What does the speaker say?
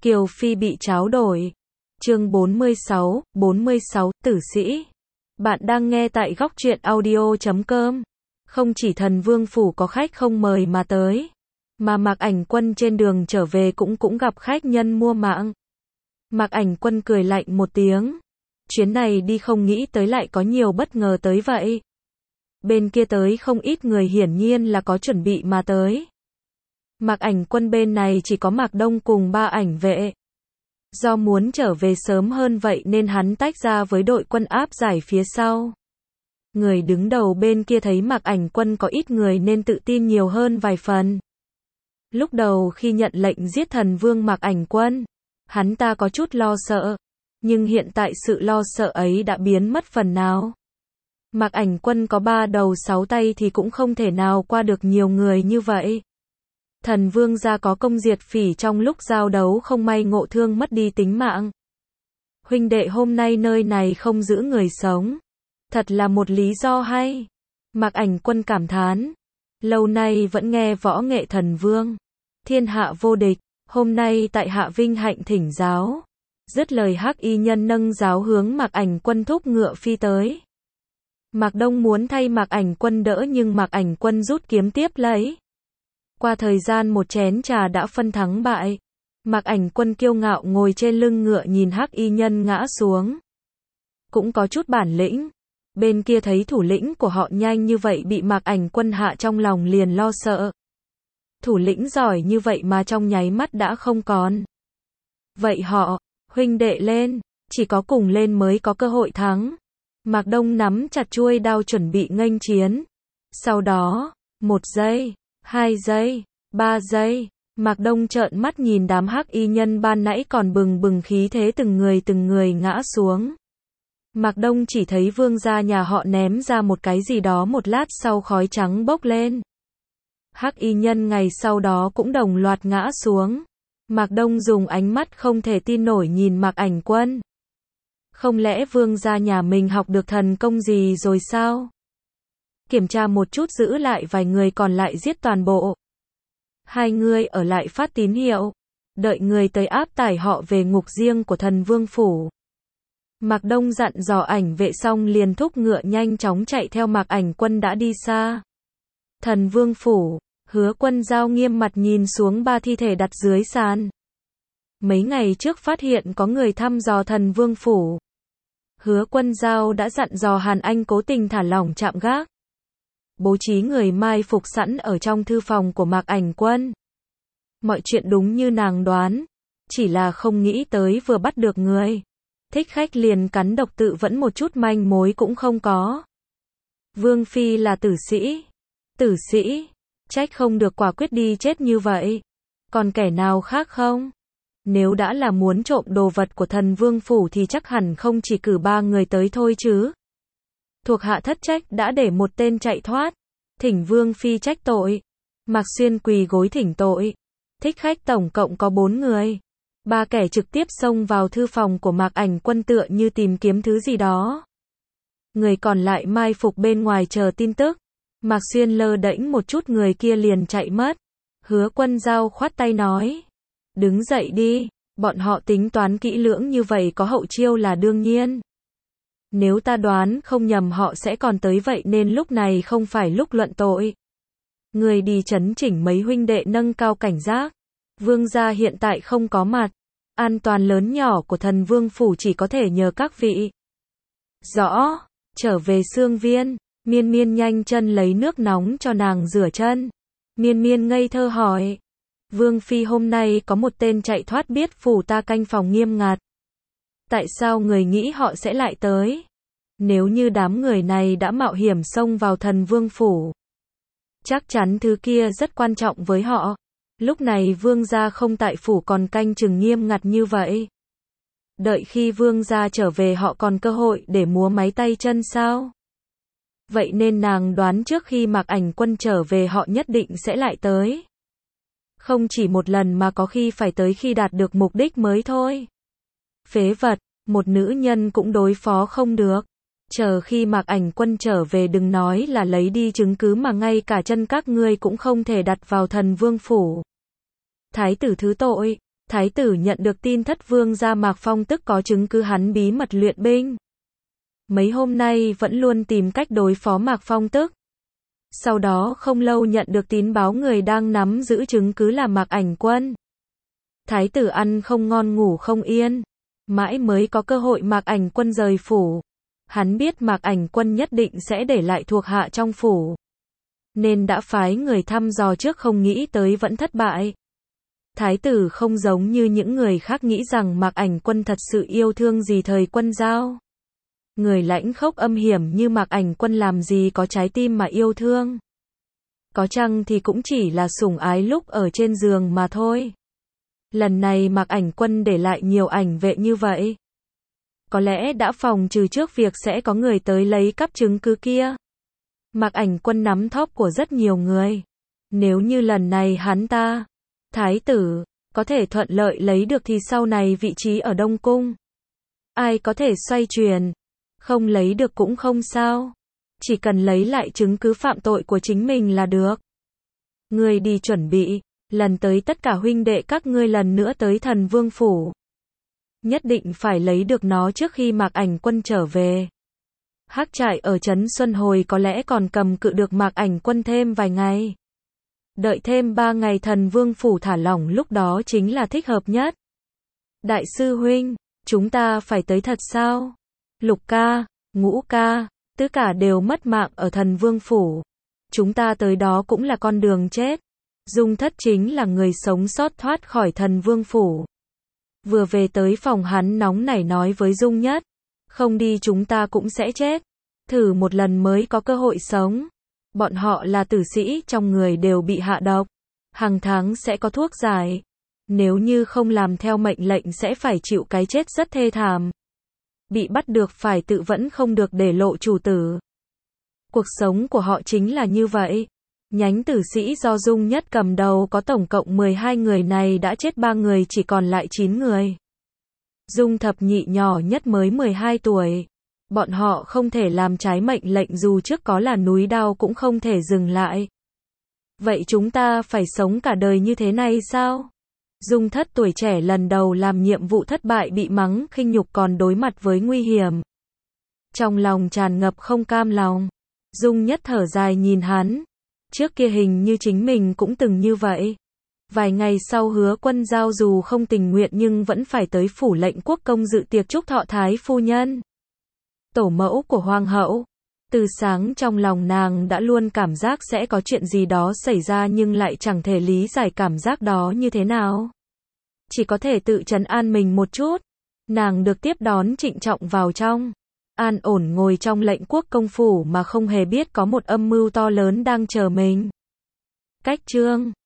Kiều Phi bị tráo đổi. Chương 46, tử sĩ. Bạn đang nghe tại góc truyện audio.com. Không chỉ Thần Vương phủ có khách không mời mà tới, mà Mạc Ảnh Quân trên đường trở về cũng gặp khách nhân mua mạng. Mạc Ảnh Quân cười lạnh một tiếng. Chuyến này đi không nghĩ tới lại có nhiều bất ngờ tới vậy. Bên kia tới không ít người hiển nhiên là có chuẩn bị mà tới. Mạc Ảnh Quân bên này chỉ có Mạc Đông cùng 3 ảnh vệ. Do muốn trở về sớm hơn vậy nên hắn tách ra với đội quân áp giải phía sau. Người đứng đầu bên kia thấy Mạc Ảnh Quân có ít người nên tự tin nhiều hơn vài phần. Lúc đầu khi nhận lệnh giết Thần Vương Mạc Ảnh Quân, hắn ta có chút lo sợ, nhưng hiện tại sự lo sợ ấy đã biến mất phần nào. Mạc Ảnh Quân có 3 đầu 6 tay thì cũng không thể nào qua được nhiều người như vậy. Thần Vương gia có công diệt phỉ trong lúc giao đấu không may ngộ thương mất đi tính mạng. Huynh đệ hôm nay nơi này không giữ người sống. Thật là một lý do hay. Mạc Ảnh Quân cảm thán. Lâu nay vẫn nghe võ nghệ Thần Vương. Thiên hạ vô địch. Hôm nay tại hạ vinh hạnh thỉnh giáo. Dứt lời Hắc Y Nhân nâng giáo hướng Mạc Ảnh Quân thúc ngựa phi tới. Mạc Đông muốn thay Mạc Ảnh Quân đỡ nhưng Mạc Ảnh Quân rút kiếm tiếp lấy. Qua thời gian một chén trà đã phân thắng bại. Mạc Ảnh Quân kiêu ngạo ngồi trên lưng ngựa nhìn Hắc Y Nhân ngã xuống. Cũng có chút bản lĩnh. Bên kia thấy thủ lĩnh của họ nhanh như vậy bị Mạc Ảnh Quân hạ trong lòng liền lo sợ. Thủ lĩnh giỏi như vậy mà trong nháy mắt đã không còn. Vậy họ, huynh đệ lên, chỉ có cùng lên mới có cơ hội thắng. Mạc Đông nắm chặt chuôi đao chuẩn bị nghênh chiến. Sau đó, 1 giây, 2 giây, 3 giây, Mạc Đông trợn mắt nhìn đám Hắc Y Nhân ban nãy còn bừng bừng khí thế từng người ngã xuống. Mạc Đông chỉ thấy vương gia nhà họ ném ra một cái gì đó một lát sau khói trắng bốc lên. Hắc Y Nhân ngày sau đó cũng đồng loạt ngã xuống. Mạc Đông dùng ánh mắt không thể tin nổi nhìn Mạc Ảnh Quân. Không lẽ vương gia nhà mình học được thần công gì rồi sao? Kiểm tra một chút giữ lại vài người còn lại giết toàn bộ. 2 người ở lại phát tín hiệu. Đợi người tới áp tải họ về ngục riêng của Thần Vương phủ. Mạc Đông dặn dò ảnh vệ xong liền thúc ngựa nhanh chóng chạy theo Mạc Ảnh Quân đã đi xa. Thần Vương phủ, Hứa Quân Giao nghiêm mặt nhìn xuống 3 thi thể đặt dưới sàn. Mấy ngày trước phát hiện có người thăm dò Thần Vương phủ. Hứa Quân Giao đã dặn dò Hàn Anh cố tình thả lỏng trạm gác. Bố trí người mai phục sẵn ở trong thư phòng của Mạc Ảnh Quân. Mọi chuyện đúng như nàng đoán. Chỉ là không nghĩ tới vừa bắt được người. Thích khách liền cắn độc tự vẫn một chút manh mối cũng không có. Vương Phi là tử sĩ. Tử sĩ. Trách không được quả quyết đi chết như vậy. Còn kẻ nào khác không? Nếu đã là muốn trộm đồ vật của Thần Vương phủ thì chắc hẳn không chỉ cử 3 người tới thôi chứ. Thuộc hạ thất trách đã để một tên chạy thoát. Thỉnh Vương Phi trách tội. Mạc Xuyên quỳ gối thỉnh tội. Thích khách tổng cộng có 4 người. 3 kẻ trực tiếp xông vào thư phòng của Mạc Ảnh Quân tựa như tìm kiếm thứ gì đó. Người còn lại mai phục bên ngoài chờ tin tức. Mạc Xuyên lơ đễnh một chút người kia liền chạy mất. Hứa Quân Giao khoát tay nói. Đứng dậy đi, bọn họ tính toán kỹ lưỡng như vậy có hậu chiêu là đương nhiên. Nếu ta đoán không nhầm họ sẽ còn tới vậy nên lúc này không phải lúc luận tội. Người đi trấn chỉnh mấy huynh đệ nâng cao cảnh giác. Vương gia hiện tại không có mặt. An toàn lớn nhỏ của Thần Vương phủ chỉ có thể nhờ các vị. Rõ, trở về Xương Viên, Miên Miên nhanh chân lấy nước nóng cho nàng rửa chân. Miên Miên ngây thơ hỏi. Vương Phi hôm nay có một tên chạy thoát biết phủ ta canh phòng nghiêm ngặt. Tại sao người nghĩ họ sẽ lại tới? Nếu như đám người này đã mạo hiểm xông vào Thần Vương phủ, chắc chắn thứ kia rất quan trọng với họ. Lúc này vương gia không tại phủ còn canh chừng nghiêm ngặt như vậy. Đợi khi vương gia trở về họ còn cơ hội để múa máy tay chân sao? Vậy nên nàng đoán trước khi Mạc Ảnh Quân trở về họ nhất định sẽ lại tới. Không chỉ một lần mà có khi phải tới khi đạt được mục đích mới thôi. Phế vật, một nữ nhân cũng đối phó không được. Chờ khi Mạc Ảnh Quân trở về đừng nói là lấy đi chứng cứ mà ngay cả chân các ngươi cũng không thể đặt vào Thần Vương phủ. Thái tử thứ tội, Thái tử nhận được tin thất vương gia Mạc Phong tức có chứng cứ hắn bí mật luyện binh. Mấy hôm nay vẫn luôn tìm cách đối phó Mạc Phong tức. Sau đó không lâu nhận được tín báo người đang nắm giữ chứng cứ là Mạc Ảnh Quân. Thái tử ăn không ngon ngủ không yên. Mãi mới có cơ hội Mạc Ảnh Quân rời phủ. Hắn biết Mạc Ảnh Quân nhất định sẽ để lại thuộc hạ trong phủ. Nên đã phái người thăm dò trước, không nghĩ tới vẫn thất bại. Thái tử không giống như những người khác nghĩ rằng Mạc Ảnh Quân thật sự yêu thương gì Thời Quân Dao. Người lãnh khốc âm hiểm như Mạc Ảnh Quân làm gì có trái tim mà yêu thương. Có chăng thì cũng chỉ là sủng ái lúc ở trên giường mà thôi. Lần này Mạc Ảnh Quân để lại nhiều ảnh vệ như vậy. Có lẽ đã phòng trừ trước việc sẽ có người tới lấy cắp chứng cứ kia. Mạc Ảnh Quân nắm thóp của rất nhiều người. Nếu như lần này hắn ta, thái tử, có thể thuận lợi lấy được thì sau này vị trí ở Đông Cung, ai có thể xoay chuyển. Không lấy được cũng không sao. Chỉ cần lấy lại chứng cứ phạm tội của chính mình là được. Ngươi đi chuẩn bị, lần tới tất cả huynh đệ các ngươi lần nữa tới Thần Vương phủ. Nhất định phải lấy được nó trước khi Mạc Ảnh Quân trở về. Hắc trại ở trấn Xuân Hồi có lẽ còn cầm cự được Mạc Ảnh Quân thêm vài ngày. Đợi thêm 3 ngày Thần Vương phủ thả lỏng, lúc đó chính là thích hợp nhất. Đại sư huynh, chúng ta phải tới thật sao? Lục ca, Ngũ ca, Tứ ca đều mất mạng ở Thần Vương phủ. Chúng ta tới đó cũng là con đường chết. Dung Thất chính là người sống sót thoát khỏi Thần Vương phủ. Vừa về tới phòng hắn nóng nảy nói với Dung Nhất. Không đi chúng ta cũng sẽ chết. Thử một lần mới có cơ hội sống. Bọn họ là tử sĩ, trong người đều bị hạ độc. Hàng tháng sẽ có thuốc giải. Nếu như không làm theo mệnh lệnh sẽ phải chịu cái chết rất thê thảm. Bị bắt được phải tự vẫn, không được để lộ chủ tử. Cuộc sống của họ chính là như vậy. Nhánh tử sĩ do Dung Nhất cầm đầu có tổng cộng 12 người, này đã chết 3 người, chỉ còn lại 9 người. Dung thập nhị nhỏ nhất mới 12 tuổi. Bọn họ không thể làm trái mệnh lệnh, dù trước có là núi đao cũng không thể dừng lại. Vậy chúng ta phải sống cả đời như thế này sao? Dung Thất tuổi trẻ lần đầu làm nhiệm vụ thất bại, bị mắng khinh nhục còn đối mặt với nguy hiểm. Trong lòng tràn ngập không cam lòng. Dung Nhất thở dài nhìn hắn. Trước kia hình như chính mình cũng từng như vậy. Vài ngày sau Hứa Quân Giao dù không tình nguyện nhưng vẫn phải tới phủ lệnh quốc công dự tiệc chúc thọ thái phu nhân, tổ mẫu của hoàng hậu. Từ sáng trong lòng nàng đã luôn cảm giác sẽ có chuyện gì đó xảy ra, nhưng lại chẳng thể lý giải cảm giác đó như thế nào. Chỉ có thể tự trấn an mình một chút. Nàng được tiếp đón trịnh trọng vào trong. An ổn ngồi trong lệnh quốc công phủ mà không hề biết có một âm mưu to lớn đang chờ mình. Cách chương